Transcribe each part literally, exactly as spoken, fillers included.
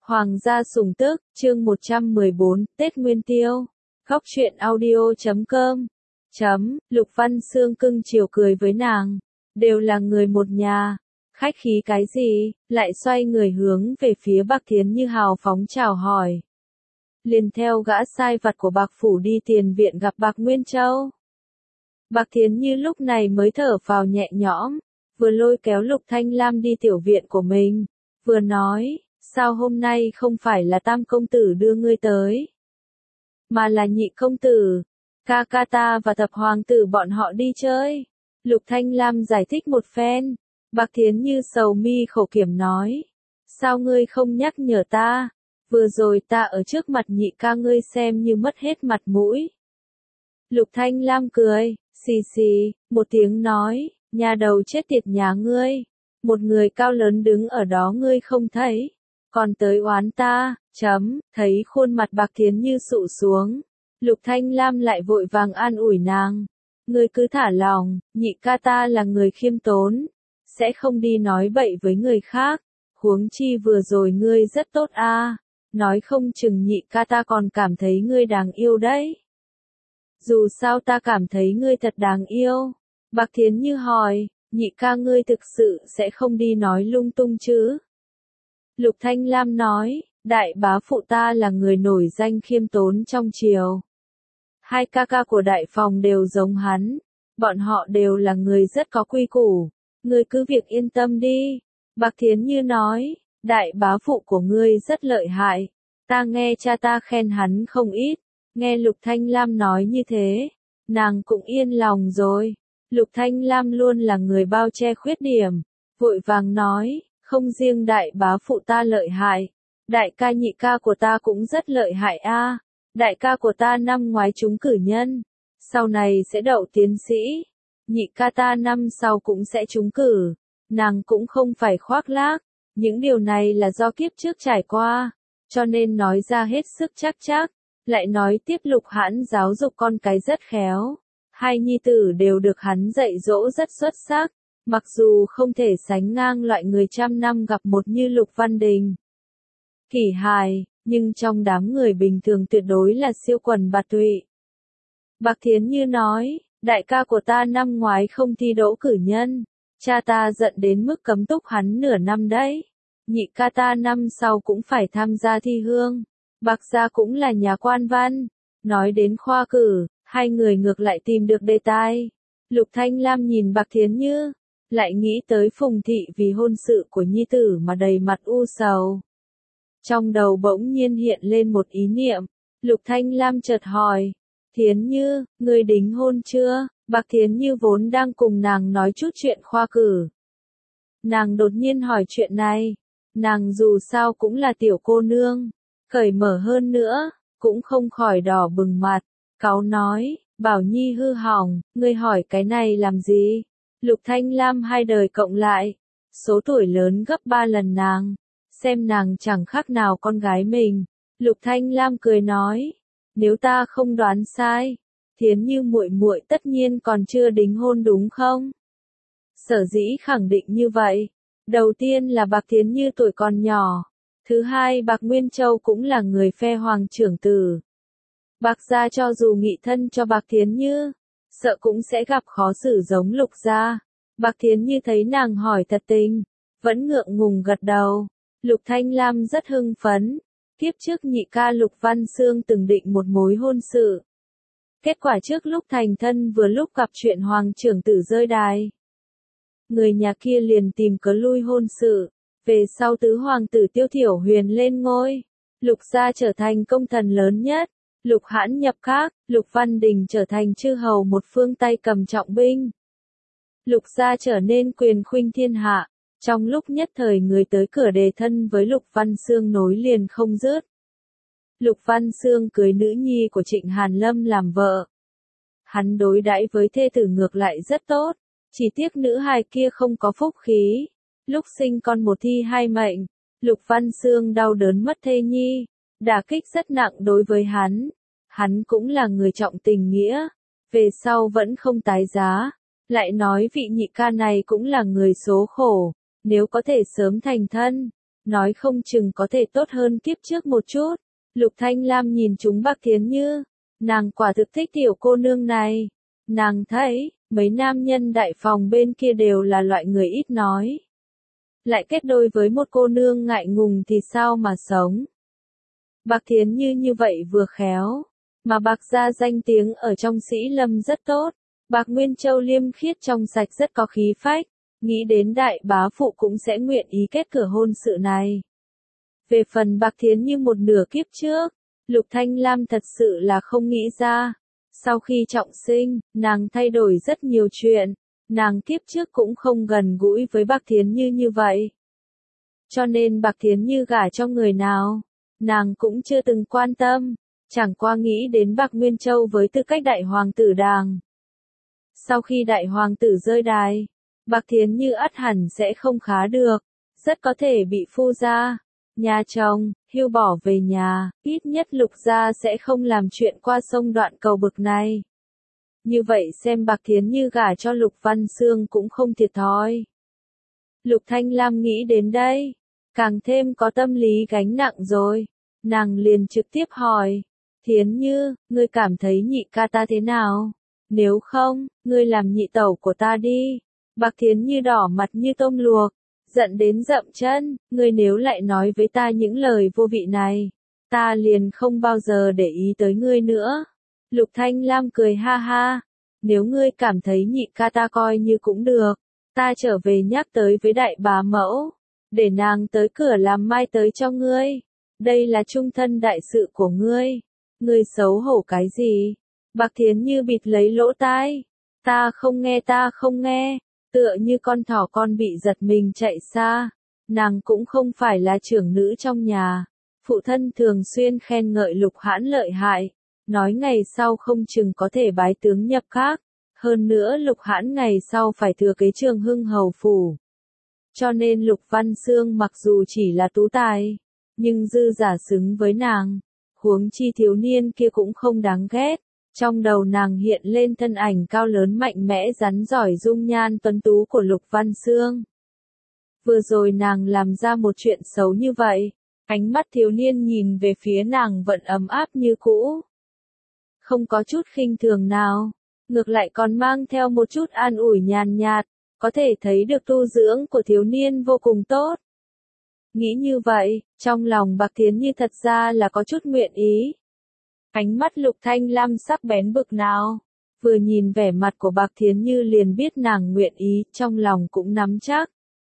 Hoàng gia sủng tức, chương một trăm mười bốn, Tết Nguyên Tiêu. Góc truyện audio chấm com. Chấm, Lục Văn Xương cưng chiều cười với nàng. Đều là người một nhà. Khách khí cái gì, lại xoay người hướng về phía Bạc Thiến Như hào phóng chào hỏi. Liền theo gã sai vặt của Bạc Phủ đi tiền viện gặp Bạc Nguyên Châu. Bạc Thiến Như lúc này mới thở phào nhẹ nhõm, vừa lôi kéo Lục Thanh Lam đi tiểu viện của mình, vừa nói, sao hôm nay không phải là Tam công tử đưa ngươi tới, mà là Nhị công tử, ca ca ta và Thập hoàng tử bọn họ đi chơi. Lục Thanh Lam giải thích một phen, Bạc Thiến Như sầu mi khổ kiểm nói, sao ngươi không nhắc nhở ta, vừa rồi ta ở trước mặt nhị ca ngươi xem như mất hết mặt mũi. Lục Thanh Lam cười, xì xì, một tiếng nói, nhà đầu chết tiệt nhà ngươi, một người cao lớn đứng ở đó ngươi không thấy, còn tới oán ta, chấm, thấy khuôn mặt Bạc Thiến Như sụ xuống, Lục Thanh Lam lại vội vàng an ủi nàng, ngươi cứ thả lòng, nhị ca ta là người khiêm tốn, sẽ không đi nói bậy với người khác, huống chi vừa rồi ngươi rất tốt a, nói không chừng nhị ca ta còn cảm thấy ngươi đáng yêu đấy. Dù sao ta cảm thấy ngươi thật đáng yêu. Bạc Thiến Như hỏi, nhị ca ngươi thực sự sẽ không đi nói lung tung chứ? Lục Thanh Lam nói, đại bá phụ ta là người nổi danh khiêm tốn trong triều. Hai ca ca của đại phòng đều giống hắn, bọn họ đều là người rất có quy củ, ngươi cứ việc yên tâm đi. Bạc Thiến Như nói, đại bá phụ của ngươi rất lợi hại, ta nghe cha ta khen hắn không ít. Nghe Lục Thanh Lam nói như thế, nàng cũng yên lòng rồi. Lục Thanh Lam luôn là người bao che khuyết điểm, vội vàng nói, không riêng đại bá phụ ta lợi hại, đại ca nhị ca của ta cũng rất lợi hại a. Đại ca của ta năm ngoái trúng cử nhân, sau này sẽ đậu tiến sĩ, nhị ca ta năm sau cũng sẽ trúng cử, nàng cũng không phải khoác lác, những điều này là do kiếp trước trải qua, cho nên nói ra hết sức chắc chắc. Lại nói tiếp Lục Hãn giáo dục con cái rất khéo, hai nhi tử đều được hắn dạy dỗ rất xuất sắc, mặc dù không thể sánh ngang loại người trăm năm gặp một như Lục Văn Đình, Kỷ Hài, nhưng trong đám người bình thường tuyệt đối là siêu quần bạt tụy. Bạc Thiến Như nói, đại ca của ta năm ngoái không thi đỗ cử nhân, cha ta giận đến mức cấm túc hắn nửa năm đấy, nhị ca ta năm sau cũng phải tham gia thi hương. Bạc gia cũng là nhà quan văn. Nói đến khoa cử, hai người ngược lại tìm được đề tài. Lục Thanh Lam nhìn Bạc Thiến Như, lại nghĩ tới Phùng Thị vì hôn sự của nhi tử mà đầy mặt u sầu. Trong đầu bỗng nhiên hiện lên một ý niệm, Lục Thanh Lam chợt hỏi, Thiến Như, ngươi đính hôn chưa? Bạc Thiến Như vốn đang cùng nàng nói chút chuyện khoa cử. Nàng đột nhiên hỏi chuyện này, nàng dù sao cũng là tiểu cô nương. Cởi mở hơn nữa, cũng không khỏi đỏ bừng mặt, cáu nói, Bảo Nhi hư hỏng, ngươi hỏi cái này làm gì? Lục Thanh Lam hai đời cộng lại, số tuổi lớn gấp ba lần nàng, xem nàng chẳng khác nào con gái mình. Lục Thanh Lam cười nói, nếu ta không đoán sai, Thiến Như muội muội tất nhiên còn chưa đính hôn đúng không? Sở dĩ khẳng định như vậy, đầu tiên là Bạc Thiến Như tuổi còn nhỏ. Thứ hai Bạc Nguyên Châu cũng là người phe hoàng trưởng tử. Bạc gia cho dù nghị thân cho Bạc Thiến Như, sợ cũng sẽ gặp khó xử giống Lục gia. Bạc Thiến Như thấy nàng hỏi thật tình, vẫn ngượng ngùng gật đầu. Lục Thanh Lam rất hưng phấn, kiếp trước nhị ca Lục Văn Xương từng định một mối hôn sự. Kết quả trước lúc thành thân vừa lúc gặp chuyện hoàng trưởng tử rơi đài. Người nhà kia liền tìm cớ lui hôn sự. Về sau tứ hoàng tử Tiêu Thiểu Huyền lên ngôi, Lục gia trở thành công thần lớn nhất, Lục Hãn nhập các, Lục Văn Đình trở thành chư hầu một phương tay cầm trọng binh. Lục gia trở nên quyền khuynh thiên hạ, trong lúc nhất thời người tới cửa đề thân với Lục Văn Xương nối liền không dứt. Lục Văn Xương cưới nữ nhi của Trịnh Hàn Lâm làm vợ. Hắn đối đãi với thê tử ngược lại rất tốt, chỉ tiếc nữ hài kia không có phúc khí. Lúc sinh con một thi hai mệnh, Lục Văn Xương đau đớn mất thê nhi, đả kích rất nặng đối với hắn. Hắn cũng là người trọng tình nghĩa, về sau vẫn không tái giá. Lại nói vị nhị ca này cũng là người số khổ, nếu có thể sớm thành thân, nói không chừng có thể tốt hơn kiếp trước một chút. Lục Thanh Lam nhìn chúng Bạc Thiến Như, nàng quả thực thích tiểu cô nương này. Nàng thấy, mấy nam nhân đại phòng bên kia đều là loại người ít nói. Lại kết đôi với một cô nương ngại ngùng thì sao mà sống. Bạc Thiến Như như vậy vừa khéo, mà Bạc gia danh tiếng ở trong Sĩ Lâm rất tốt. Bạc Nguyên Châu liêm khiết trong sạch rất có khí phách, nghĩ đến đại bá phụ cũng sẽ nguyện ý kết cửa hôn sự này. Về phần Bạc Thiến Như một nửa kiếp trước, Lục Thanh Lam thật sự là không nghĩ ra. Sau khi trọng sinh, nàng thay đổi rất nhiều chuyện, nàng kiếp trước cũng không gần gũi với Bạc Thiến Như như vậy. Cho nên Bạc Thiến Như gả cho người nào, nàng cũng chưa từng quan tâm, chẳng qua nghĩ đến Bạc Nguyên Châu với tư cách đại hoàng tử đàng. Sau khi đại hoàng tử rơi đài, Bạc Thiến Như ắt hẳn sẽ không khá được, rất có thể bị phu gia, nhà chồng, hưu bỏ về nhà, ít nhất Lục gia sẽ không làm chuyện qua sông đoạn cầu bực này. Như vậy xem Bạc Thiến Như gả cho Lục Văn Xương cũng không thiệt thòi. Lục Thanh Lam nghĩ đến đây, càng thêm có tâm lý gánh nặng rồi, nàng liền trực tiếp hỏi, Thiến Như, ngươi cảm thấy nhị ca ta thế nào? Nếu không, ngươi làm nhị tẩu của ta đi. Bạc Thiến Như đỏ mặt như tôm luộc, giận đến dậm chân, ngươi nếu lại nói với ta những lời vô vị này, ta liền không bao giờ để ý tới ngươi nữa. Lục Thanh Lam cười ha ha, nếu ngươi cảm thấy nhị ca ta coi như cũng được, ta trở về nhắc tới với đại bá mẫu, để nàng tới cửa làm mai tới cho ngươi. Đây là trung thân đại sự của ngươi, ngươi xấu hổ cái gì? Bạc Thiến Như bịt lấy lỗ tai, ta không nghe ta không nghe, tựa như con thỏ con bị giật mình chạy xa, nàng cũng không phải là trưởng nữ trong nhà, phụ thân thường xuyên khen ngợi Lục Hãn lợi hại, nói ngày sau không chừng có thể bái tướng nhập các, hơn nữa Lục Hãn ngày sau phải thừa kế Trường Hưng hầu phủ. Cho nên Lục Văn Xương mặc dù chỉ là tú tài, nhưng dư giả xứng với nàng, huống chi thiếu niên kia cũng không đáng ghét. Trong đầu nàng hiện lên thân ảnh cao lớn mạnh mẽ rắn giỏi dung nhan tuấn tú của Lục Văn Xương. Vừa rồi nàng làm ra một chuyện xấu như vậy, ánh mắt thiếu niên nhìn về phía nàng vẫn ấm áp như cũ. Không có chút khinh thường nào, ngược lại còn mang theo một chút an ủi nhàn nhạt, có thể thấy được tu dưỡng của thiếu niên vô cùng tốt. Nghĩ như vậy, trong lòng Bạc Thiến Như thật ra là có chút nguyện ý. Ánh mắt Lục Thanh Lam sắc bén bực nào, vừa nhìn vẻ mặt của Bạc Thiến Như liền biết nàng nguyện ý, trong lòng cũng nắm chắc.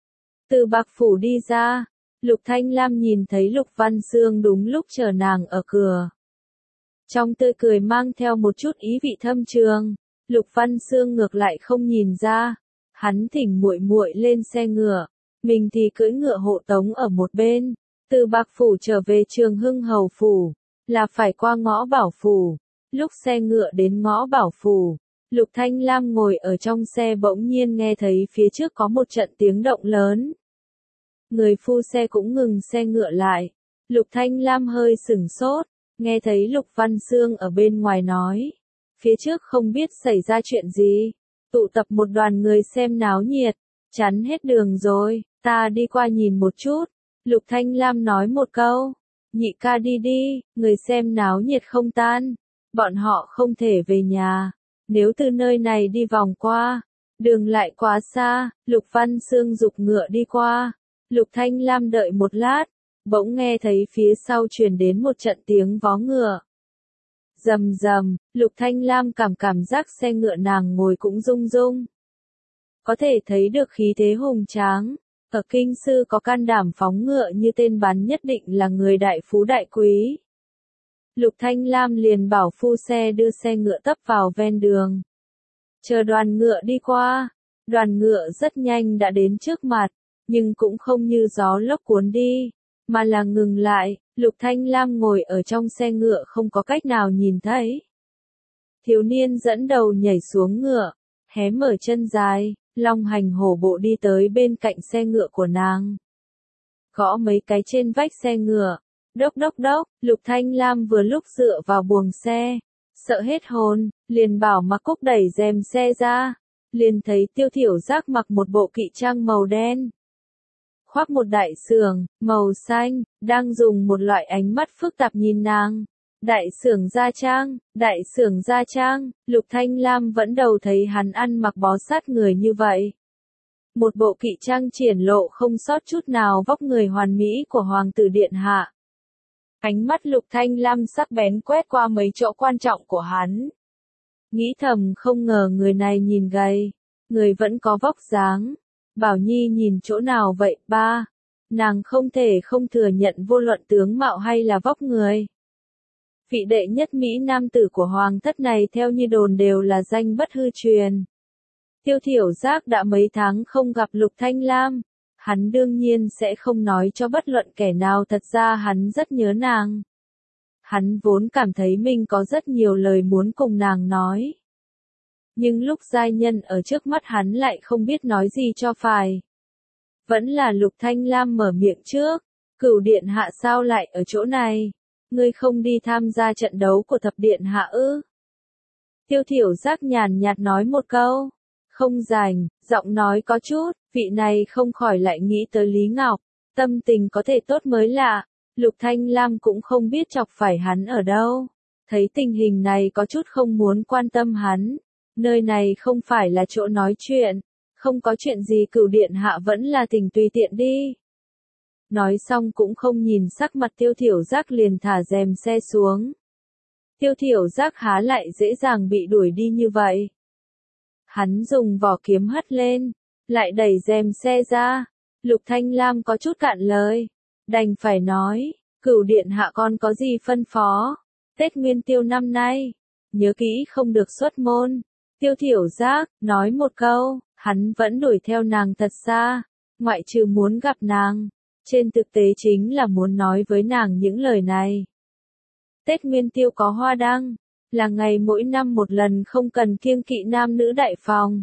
Từ Bạc phủ đi ra, Lục Thanh Lam nhìn thấy Lục Văn Xương đúng lúc chờ nàng ở cửa. Trong tươi cười mang theo một chút ý vị thâm trường, Lục Văn Xương ngược lại không nhìn ra, hắn thỉnh muội muội lên xe ngựa, mình thì cưỡi ngựa hộ tống ở một bên, từ Bạc phủ trở về Trường Hưng hầu phủ, là phải qua ngõ Bảo phủ. Lúc xe ngựa đến ngõ Bảo phủ, Lục Thanh Lam ngồi ở trong xe bỗng nhiên nghe thấy phía trước có một trận tiếng động lớn. Người phu xe cũng ngừng xe ngựa lại. Lục Thanh Lam hơi sửng sốt, nghe thấy Lục Văn Xương ở bên ngoài nói. Phía trước không biết xảy ra chuyện gì. Tụ tập một đoàn người xem náo nhiệt. Chắn hết đường rồi, ta đi qua nhìn một chút. Lục Thanh Lam nói một câu. Nhị ca đi đi, người xem náo nhiệt không tan. Bọn họ không thể về nhà. Nếu từ nơi này đi vòng qua, đường lại quá xa, Lục Văn Xương giục ngựa đi qua. Lục Thanh Lam đợi một lát, bỗng nghe thấy phía sau truyền đến một trận tiếng vó ngựa. Rầm rầm, Lục Thanh Lam cảm cảm giác xe ngựa nàng ngồi cũng rung rung. Có thể thấy được khí thế hùng tráng. Ở kinh sư có can đảm phóng ngựa như tên bắn nhất định là người đại phú đại quý. Lục Thanh Lam liền bảo phu xe đưa xe ngựa tấp vào ven đường. Chờ đoàn ngựa đi qua, đoàn ngựa rất nhanh đã đến trước mặt, nhưng cũng không như gió lốc cuốn đi, mà là ngừng lại, Lục Thanh Lam ngồi ở trong xe ngựa không có cách nào nhìn thấy. Thiếu niên dẫn đầu nhảy xuống ngựa, hé mở chân dài, long hành hổ bộ đi tới bên cạnh xe ngựa của nàng. Gõ mấy cái trên vách xe ngựa, đốc đốc đốc, Lục Thanh Lam vừa lúc dựa vào buồng xe, sợ hết hồn, liền bảo Mạc Cúc đẩy rèm xe ra, liền thấy Tiêu Thiểu Giác mặc một bộ kỵ trang màu đen. khoác một đại sườn, màu xanh, đang dùng một loại ánh mắt phức tạp nhìn nàng. Đại sưởng gia trang, đại sưởng gia trang, Lục Thanh Lam vẫn đầu thấy hắn ăn mặc bó sát người như vậy. Một bộ kỵ trang triển lộ không sót chút nào vóc người hoàn mỹ của hoàng tử điện hạ. Ánh mắt Lục Thanh Lam sắc bén quét qua mấy chỗ quan trọng của hắn. Nghĩ thầm không ngờ người này nhìn gầy, người vẫn có vóc dáng. Bảo Nhi nhìn chỗ nào vậy ba? Nàng không thể không thừa nhận vô luận tướng mạo hay là vóc người. Vị đệ nhất Mỹ nam tử của hoàng thất này theo như đồn đều là danh bất hư truyền. Tiêu Thiểu Giác đã mấy tháng không gặp Lục Thanh Lam, hắn đương nhiên sẽ không nói cho bất luận kẻ nào thật ra hắn rất nhớ nàng. Hắn vốn cảm thấy mình có rất nhiều lời muốn cùng nàng nói. Nhưng lúc giai nhân ở trước mắt hắn lại không biết nói gì cho phải. Vẫn là Lục Thanh Lam mở miệng trước, Cửu điện hạ sao lại ở chỗ này? Ngươi không đi tham gia trận đấu của thập điện hạ ư? Tiêu Thiểu Giác nhàn nhạt nói một câu. Không rành, giọng nói có chút, vị này không khỏi lại nghĩ tới Lý Ngọc. Tâm tình có thể tốt mới lạ. Lục Thanh Lam cũng không biết chọc phải hắn ở đâu. Thấy tình hình này có chút không muốn quan tâm hắn. Nơi này không phải là chỗ nói chuyện. Không có chuyện gì Cửu điện hạ vẫn là tình tùy tiện đi. Nói xong cũng không nhìn sắc mặt Tiêu Thiểu Giác liền thả rèm xe xuống. Tiêu Thiểu Giác há lại dễ dàng bị đuổi đi như vậy. Hắn dùng vỏ kiếm hất lên, lại đẩy rèm xe ra. Lục Thanh Lam có chút cạn lời, đành phải nói, Cửu điện hạ con có gì phân phó? Tết Nguyên Tiêu năm nay, nhớ kỹ không được xuất môn. Tiêu Thiểu Giác nói một câu, hắn vẫn đuổi theo nàng thật xa, ngoại trừ muốn gặp nàng. Trên thực tế chính là muốn nói với nàng những lời này. Tết Nguyên Tiêu có hoa đăng, là ngày mỗi năm một lần không cần kiêng kỵ nam nữ đại phòng.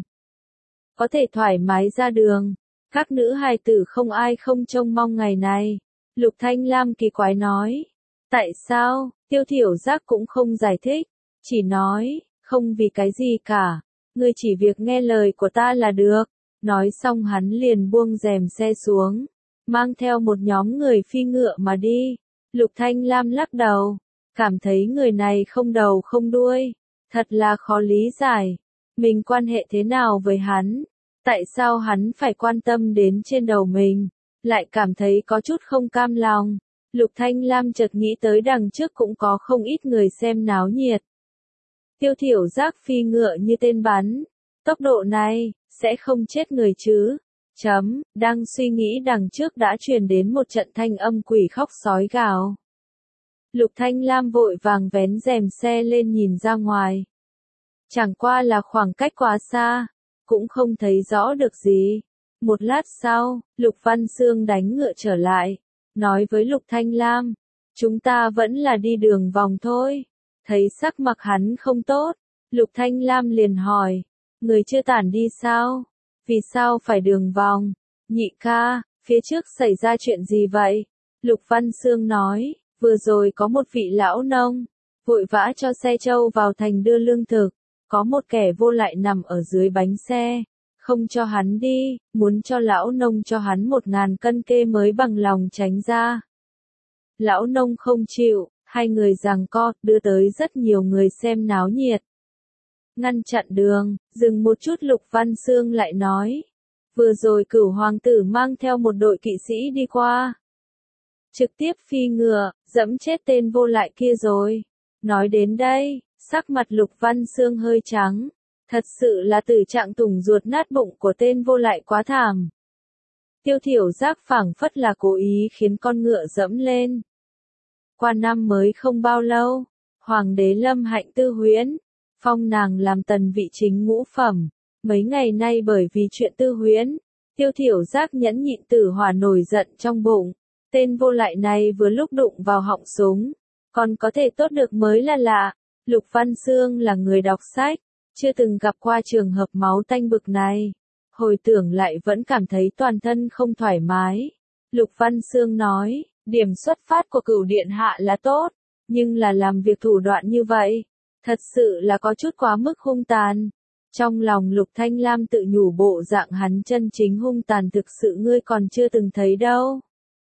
Có thể thoải mái ra đường, các nữ hài tử không ai không trông mong ngày này. Lục Thanh Lam kỳ quái nói. Tại sao? Tiêu Thiểu Giác cũng không giải thích, chỉ nói, không vì cái gì cả, ngươi chỉ việc nghe lời của ta là được. Nói xong hắn liền buông rèm xe xuống, mang theo một nhóm người phi ngựa mà đi. Lục Thanh Lam lắc đầu, cảm thấy người này không đầu không đuôi, thật là khó lý giải. Mình quan hệ thế nào với hắn? Tại sao hắn phải quan tâm đến trên đầu mình? Lại cảm thấy có chút không cam lòng. Lục Thanh Lam chợt nghĩ tới đằng trước cũng có không ít người xem náo nhiệt. Tiêu Thiểu Giác phi ngựa như tên bắn, tốc độ này, sẽ không chết người chứ? Chấm, đang suy nghĩ đằng trước đã truyền đến một trận thanh âm quỷ khóc sói gào. Lục Thanh Lam vội vàng vén rèm xe lên nhìn ra ngoài. Chẳng qua là khoảng cách quá xa, cũng không thấy rõ được gì. Một lát sau, Lục Văn Xương đánh ngựa trở lại, nói với Lục Thanh Lam, chúng ta vẫn là đi đường vòng thôi. Thấy sắc mặt hắn không tốt, Lục Thanh Lam liền hỏi, người chưa tản đi sao? Vì sao phải đường vòng? Nhị ca, phía trước xảy ra chuyện gì vậy? Lục Văn Xương nói, vừa rồi có một vị lão nông, vội vã cho xe trâu vào thành đưa lương thực, có một kẻ vô lại nằm ở dưới bánh xe, không cho hắn đi, muốn cho lão nông cho hắn một ngàn cân kê mới bằng lòng tránh ra. Lão nông không chịu, hai người giằng co, đưa tới rất nhiều người xem náo nhiệt. Ngăn chặn đường, dừng một chút Lục Văn Xương lại nói. Vừa rồi Cửu hoàng tử mang theo một đội kỵ sĩ đi qua. Trực tiếp phi ngựa, dẫm chết tên vô lại kia rồi. Nói đến đây, sắc mặt Lục Văn Xương hơi trắng. Thật sự là tử trạng tủng ruột nát bụng của tên vô lại quá thảm. Tiêu Thiểu Giác phảng phất là cố ý khiến con ngựa dẫm lên. Qua năm mới không bao lâu, Hoàng đế Lâm Hạnh Tư Huyễn, phong nàng làm tần vị chính ngũ phẩm. Mấy ngày nay bởi vì chuyện Tư Huyễn, Tiêu Thiểu Giác nhẫn nhịn tử hỏa nổi giận trong bụng. Tên vô lại này vừa lúc đụng vào họng súng, còn có thể tốt được mới là lạ. Lục Văn Xương là người đọc sách, chưa từng gặp qua trường hợp máu tanh bực này. Hồi tưởng lại vẫn cảm thấy toàn thân không thoải mái. Lục Văn Xương nói, điểm xuất phát của Cửu điện hạ là tốt, nhưng là làm việc thủ đoạn như vậy, thật sự là có chút quá mức hung tàn. Trong lòng Lục Thanh Lam tự nhủ bộ dạng hắn chân chính hung tàn thực sự ngươi còn chưa từng thấy đâu.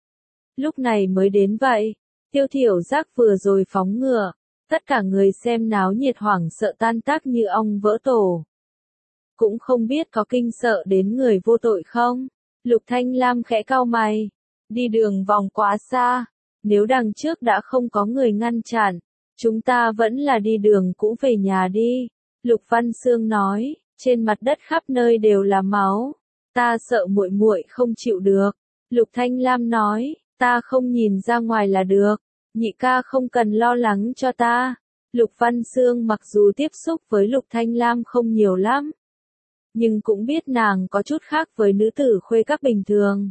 Lúc này mới đến vậy, Tiêu Thiểu Giác vừa rồi phóng ngựa, tất cả người xem náo nhiệt hoảng sợ tan tác như ong vỡ tổ. Cũng không biết có kinh sợ đến người vô tội không? Lục Thanh Lam khẽ cau mày, đi đường vòng quá xa, nếu đằng trước đã không có người ngăn chặn, chúng ta vẫn là đi đường cũ về nhà đi. Lục Văn Xương nói, trên mặt đất khắp nơi đều là máu, ta sợ muội muội không chịu được. Lục Thanh Lam nói, ta không nhìn ra ngoài là được, nhị ca không cần lo lắng cho ta. Lục Văn Xương mặc dù tiếp xúc với Lục Thanh Lam không nhiều lắm, nhưng cũng biết nàng có chút khác với nữ tử khuê các bình thường.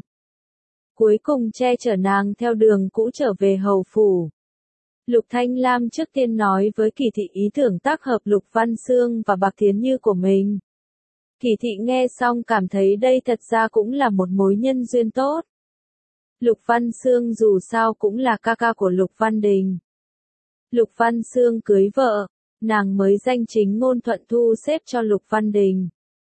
Cuối cùng che chở nàng theo đường cũ trở về hầu phủ. Lục Thanh Lam trước tiên nói với Kỳ Thị ý tưởng tác hợp Lục Văn Xương và Bạc Thiến Như của mình. Kỳ Thị nghe xong cảm thấy đây thật ra cũng là một mối nhân duyên tốt. Lục Văn Xương dù sao cũng là ca ca của Lục Văn Đình. Lục Văn Xương cưới vợ, nàng mới danh chính ngôn thuận thu xếp cho Lục Văn Đình.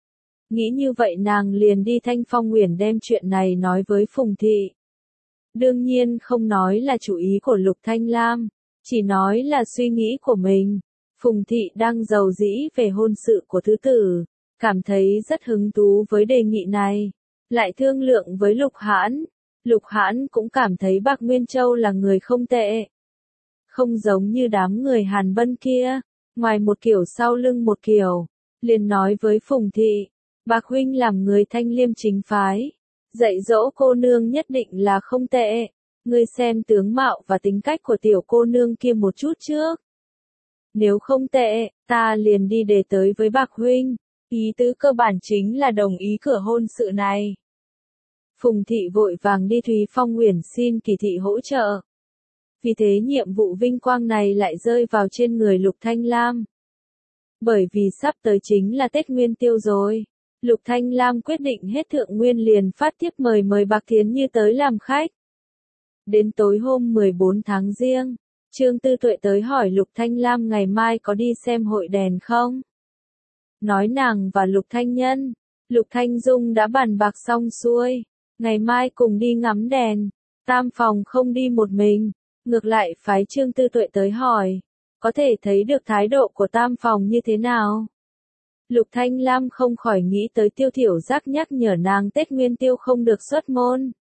Nghĩ như vậy nàng liền đi Thanh Phong Uyển đem chuyện này nói với Phùng Thị. Đương nhiên không nói là chủ ý của Lục Thanh Lam, chỉ nói là suy nghĩ của mình. Phùng Thị đang giàu dĩ về hôn sự của thứ tử, cảm thấy rất hứng thú với đề nghị này. Lại thương lượng với Lục Hãn. Lục Hãn cũng cảm thấy Bạc Nguyên Châu là người không tệ. Không giống như đám người Hàn Bân kia, ngoài một kiểu sau lưng một kiểu. Liền nói với Phùng Thị, Bạc huynh làm người thanh liêm chính phái, dạy dỗ cô nương nhất định là không tệ. Ngươi xem tướng mạo và tính cách của tiểu cô nương kia một chút trước. Nếu không tệ, ta liền đi đề tới với Bạc huynh. Ý tứ cơ bản chính là đồng ý cửa hôn sự này. Phùng Thị vội vàng đi Thúy Phong Uyển xin Kỳ Thị hỗ trợ. Vì thế nhiệm vụ vinh quang này lại rơi vào trên người Lục Thanh Lam. Bởi vì sắp tới chính là Tết Nguyên Tiêu rồi. Lục Thanh Lam quyết định hết thượng nguyên liền phát tiếp mời mời Bạc Thiến Như tới làm khách. Đến tối hôm mười bốn tháng Giêng, Trương Tư Tuệ tới hỏi Lục Thanh Lam ngày mai có đi xem hội đèn không? Nói nàng và Lục Thanh Nhân, Lục Thanh Dung đã bàn bạc xong xuôi, ngày mai cùng đi ngắm đèn. Tam phòng không đi một mình, ngược lại phái Trương Tư Tuệ tới hỏi, có thể thấy được thái độ của tam phòng như thế nào? Lục Thanh Lam không khỏi nghĩ tới Tiêu Thiểu Giác nhắc nhở nàng Tết Nguyên Tiêu không được xuất môn.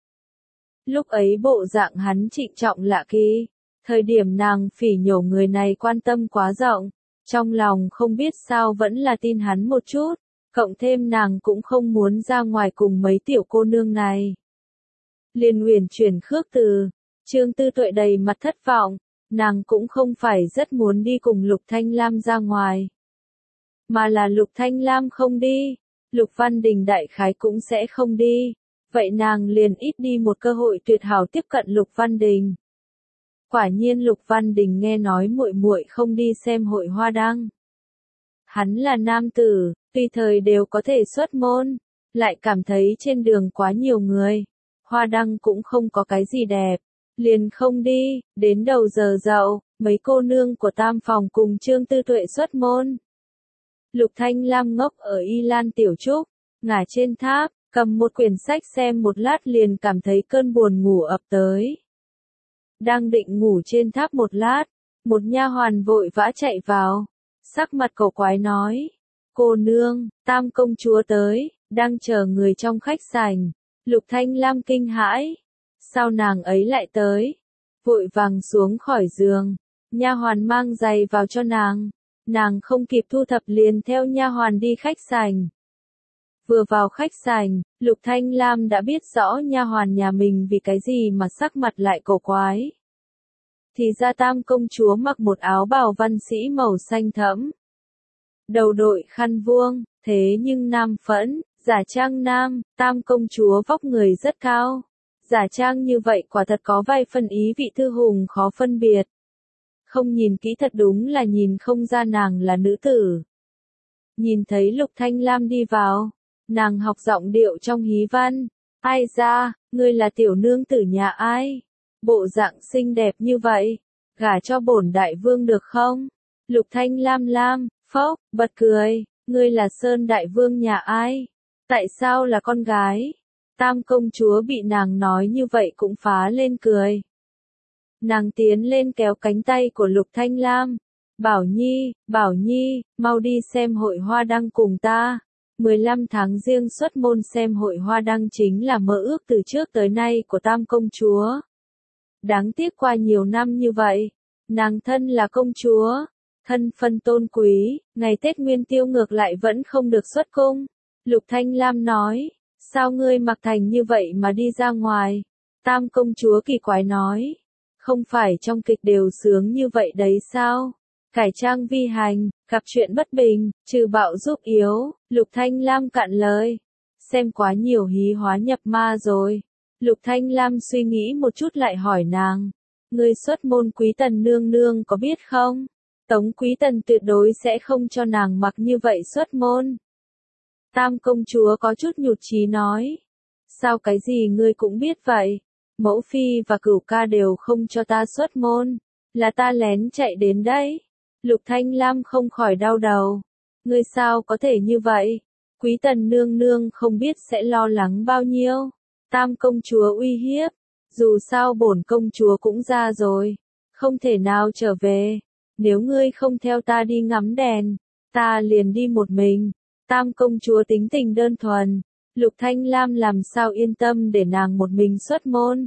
Lúc ấy bộ dạng hắn trịnh trọng lạ kỳ, thời điểm nàng phỉ nhổ người này quan tâm quá rộng, trong lòng không biết sao vẫn là tin hắn một chút, cộng thêm nàng cũng không muốn ra ngoài cùng mấy tiểu cô nương này. Liền uyển chuyển khước từ, Trương Tư Tuệ đầy mặt thất vọng, nàng cũng không phải rất muốn đi cùng Lục Thanh Lam ra ngoài. Mà là Lục Thanh Lam không đi, Lục Văn Đình đại khái cũng sẽ không đi, vậy nàng liền ít đi một cơ hội tuyệt hảo tiếp cận Lục Văn Đình. Quả nhiên Lục Văn Đình nghe nói muội muội không đi xem hội hoa đăng. Hắn là nam tử, tùy thời đều có thể xuất môn, lại cảm thấy trên đường quá nhiều người, hoa đăng cũng không có cái gì đẹp, liền không đi. Đến đầu giờ dậu, mấy cô nương của tam phòng cùng Trương Tư Tuệ xuất môn. Lục Thanh Lam ngốc ở Y Lan Tiểu Trúc, ngả trên tháp, cầm một quyển sách xem một lát liền cảm thấy cơn buồn ngủ ập tới. Đang định ngủ trên tháp một lát, một nha hoàn vội vã chạy vào, sắc mặt cổ quái nói, cô nương, tam công chúa tới, đang chờ người trong khách sảnh. Lục Thanh Lam kinh hãi, sao nàng ấy lại tới? Vội vàng xuống khỏi giường, nha hoàn mang giày vào cho nàng. Nàng không kịp thu thập liền theo nha hoàn đi khách sảnh. Vừa vào khách sảnh, Lục Thanh Lam đã biết rõ nha hoàn nhà mình vì cái gì mà sắc mặt lại cổ quái. Thì ra tam công chúa mặc một áo bào văn sĩ màu xanh thẫm. Đầu đội khăn vuông, thế nhưng nam phẫn, giả trang nam, tam công chúa vóc người rất cao. Giả trang như vậy quả thật có vài phần ý vị thư hùng khó phân biệt. Không nhìn kỹ thật đúng là nhìn không ra nàng là nữ tử. Nhìn thấy Lục Thanh Lam đi vào, nàng học giọng điệu trong hí văn, ai ra, ngươi là tiểu nương tử nhà ai? Bộ dạng xinh đẹp như vậy, gả cho bổn đại vương được không? Lục Thanh Lam Lam, phốc, bật cười, Ngươi là Sơn Đại Vương nhà ai? Tại sao là con gái? Tam công chúa bị nàng nói như vậy cũng phá lên cười. Nàng tiến lên kéo cánh tay của Lục Thanh Lam. Bảo Nhi, Bảo Nhi, mau đi xem hội hoa đăng cùng ta. mười lăm tháng riêng xuất môn xem hội hoa đăng chính là mơ ước từ trước tới nay của Tam công chúa. Đáng tiếc qua nhiều năm như vậy, nàng thân là công chúa, thân phân tôn quý, ngày Tết Nguyên Tiêu ngược lại vẫn không được xuất cung. Lục Thanh Lam nói, sao ngươi mặc thành như vậy mà đi ra ngoài? Tam công chúa kỳ quái nói, không phải trong kịch đều sướng như vậy đấy sao? Cải trang vi hành, gặp chuyện bất bình, trừ bạo giúp yếu, Lục Thanh Lam cạn lời. Xem quá nhiều hí hóa nhập ma rồi. Lục Thanh Lam suy nghĩ một chút lại hỏi nàng, ngươi xuất môn Quý Tần nương nương có biết không? Tống Quý Tần tuyệt đối sẽ không cho nàng mặc như vậy xuất môn. Tam công chúa có chút nhụt chí nói, sao cái gì ngươi cũng biết vậy? Mẫu phi và Cửu ca đều không cho ta xuất môn, là ta lén chạy đến đây. Lục Thanh Lam không khỏi đau đầu, ngươi sao có thể như vậy? Quý Tần nương nương không biết sẽ lo lắng bao nhiêu. Tam công chúa uy hiếp, dù sao bổn công chúa cũng ra rồi, không thể nào trở về. Nếu ngươi không theo ta đi ngắm đèn, ta liền đi một mình. Tam công chúa tính tình đơn thuần, Lục Thanh Lam làm sao yên tâm để nàng một mình xuất môn.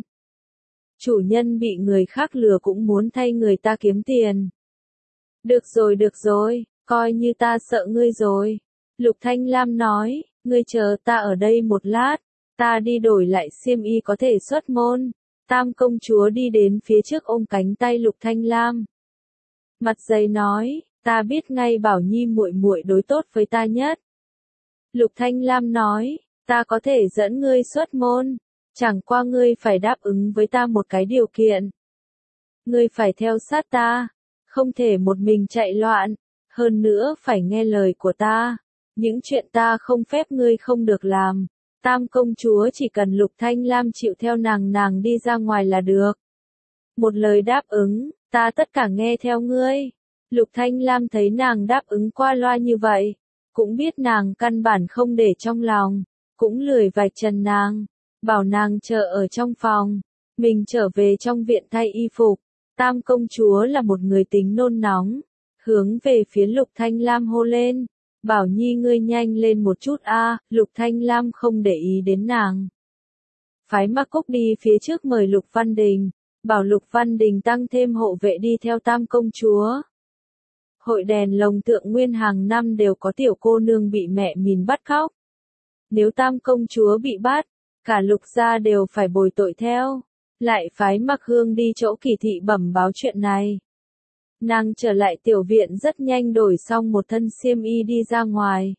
Chủ nhân bị người khác lừa cũng muốn thay người ta kiếm tiền. Được rồi được rồi, coi như ta sợ ngươi rồi. Lục Thanh Lam nói, ngươi chờ ta ở đây một lát, ta đi đổi lại xiêm y có thể xuất môn. Tam công chúa đi đến phía trước ôm cánh tay Lục Thanh Lam. Mặt dày nói, ta biết ngay Bảo Nhi muội muội đối tốt với ta nhất. Lục Thanh Lam nói, ta có thể dẫn ngươi xuất môn, chẳng qua ngươi phải đáp ứng với ta một cái điều kiện. Ngươi phải theo sát ta, không thể một mình chạy loạn, hơn nữa phải nghe lời của ta. Những chuyện ta không phép ngươi không được làm. Tam công chúa chỉ cần Lục Thanh Lam chịu theo nàng nàng đi ra ngoài là được. Một lời đáp ứng, ta tất cả nghe theo ngươi. Lục Thanh Lam thấy nàng đáp ứng qua loa như vậy, cũng biết nàng căn bản không để trong lòng, cũng lười vạch trần nàng, bảo nàng chờ ở trong phòng, mình trở về trong viện thay y phục. Tam công chúa là một người tính nôn nóng, hướng về phía Lục Thanh Lam hô lên, Bảo Nhi ngươi nhanh lên một chút a. À. Lục Thanh Lam không để ý đến nàng. Phái Mạc Cúc đi phía trước mời Lục Văn Đình, bảo Lục Văn Đình tăng thêm hộ vệ đi theo Tam công chúa. Hội đèn lồng Thượng Nguyên hàng năm đều có tiểu cô nương bị mẹ mìn bắt khóc. Nếu Tam công chúa bị bắt, cả Lục gia đều phải bồi tội theo. Lại phái Mạc Hương đi chỗ Kỳ thị bẩm báo chuyện này. Nàng trở lại tiểu viện rất nhanh đổi xong một thân xiêm y đi ra ngoài.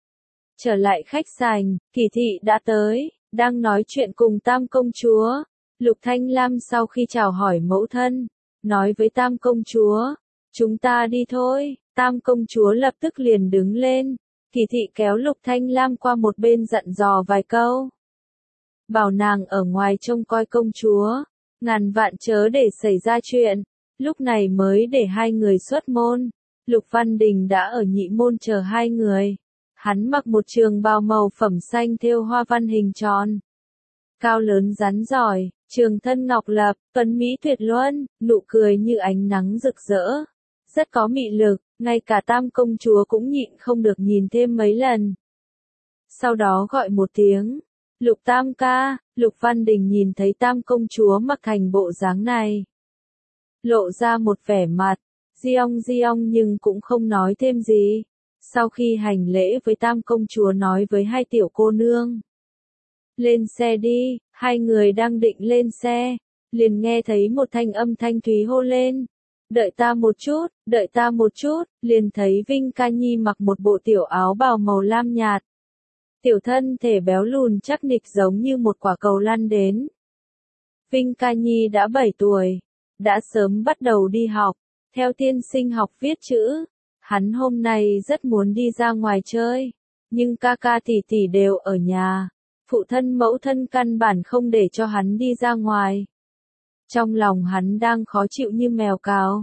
Trở lại khách sành, Kỳ thị đã tới, đang nói chuyện cùng Tam công chúa. Lục Thanh Lam sau khi chào hỏi mẫu thân, nói với Tam công chúa, chúng ta đi thôi. Tam công chúa lập tức liền đứng lên, Kỳ thị kéo Lục Thanh Lam qua một bên dặn dò vài câu. Bảo nàng ở ngoài trông coi công chúa, ngàn vạn chớ để xảy ra chuyện. Lúc này mới để hai người xuất môn. Lục Văn Đình đã ở nhị môn chờ hai người. Hắn mặc một trường bào màu phẩm xanh thêu hoa văn hình tròn. Cao lớn rắn giỏi, trường thân ngọc lập, tuấn mỹ tuyệt luân, nụ cười như ánh nắng rực rỡ. Rất có mị lực, ngay cả Tam công chúa cũng nhịn không được nhìn thêm mấy lần. Sau đó gọi một tiếng, Lục Tam ca. Lục Văn Đình nhìn thấy Tam công chúa mặc thành bộ dáng này, lộ ra một vẻ mặt, diong diong nhưng cũng không nói thêm gì. Sau khi hành lễ với Tam công chúa nói với hai tiểu cô nương, lên xe đi. Hai người đang định lên xe, liền nghe thấy một thanh âm thanh thúy hô lên, đợi ta một chút, đợi ta một chút. Liền thấy Vinh Ca Nhi mặc một bộ tiểu áo bào màu lam nhạt, tiểu thân thể béo lùn chắc nịch giống như một quả cầu lăn đến. Vinh Ca Nhi đã bảy tuổi, đã sớm bắt đầu đi học, theo tiên sinh học viết chữ. Hắn hôm nay rất muốn đi ra ngoài chơi, nhưng ca ca tỷ tỷ đều ở nhà, phụ thân mẫu thân căn bản không để cho hắn đi ra ngoài. Trong lòng hắn đang khó chịu như mèo cào,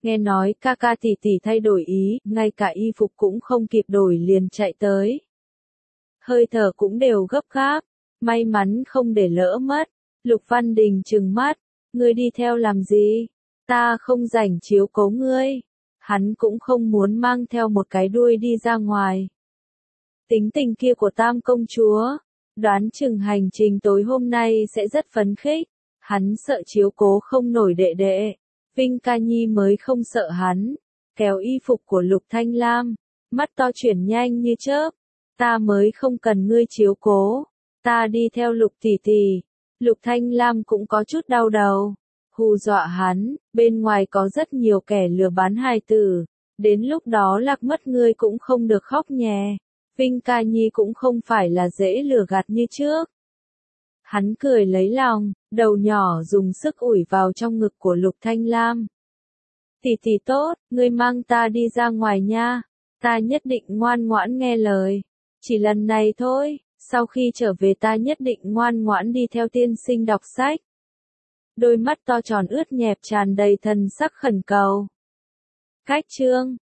Nghe nói ca ca tỷ tỷ thay đổi ý, ngay cả y phục cũng không kịp đổi liền chạy tới. Hơi thở cũng đều gấp gáp, may mắn không để lỡ mất. Lục Văn Đình trừng mắt, ngươi đi theo làm gì? Ta không rảnh chiếu cố ngươi. Hắn cũng không muốn mang theo một cái đuôi đi ra ngoài. Tính tình kia của Tam công chúa, đoán chừng hành trình tối hôm nay sẽ rất phấn khích. Hắn sợ chiếu cố không nổi đệ đệ. Vinh Ca Nhi mới không sợ hắn. Kéo y phục của Lục Thanh Lam, mắt to chuyển nhanh như chớp. Ta mới không cần ngươi chiếu cố. Ta đi theo Lục tỷ tỷ. Lục Thanh Lam cũng có chút đau đầu. Hù dọa hắn, bên ngoài có rất nhiều kẻ lừa bán hài tử. Đến lúc đó lạc mất ngươi cũng không được khóc nhè. Vinh Ca Nhi cũng không phải là dễ lừa gạt như trước. Hắn cười lấy lòng, đầu nhỏ dùng sức ủi vào trong ngực của Lục Thanh Lam. Tỷ tỷ tốt, ngươi mang ta đi ra ngoài nha. Ta nhất định ngoan ngoãn nghe lời. Chỉ lần này thôi, sau khi trở về ta nhất định ngoan ngoãn đi theo tiên sinh đọc sách. Đôi mắt to tròn ướt nhẹp tràn đầy thần sắc khẩn cầu. Cách chương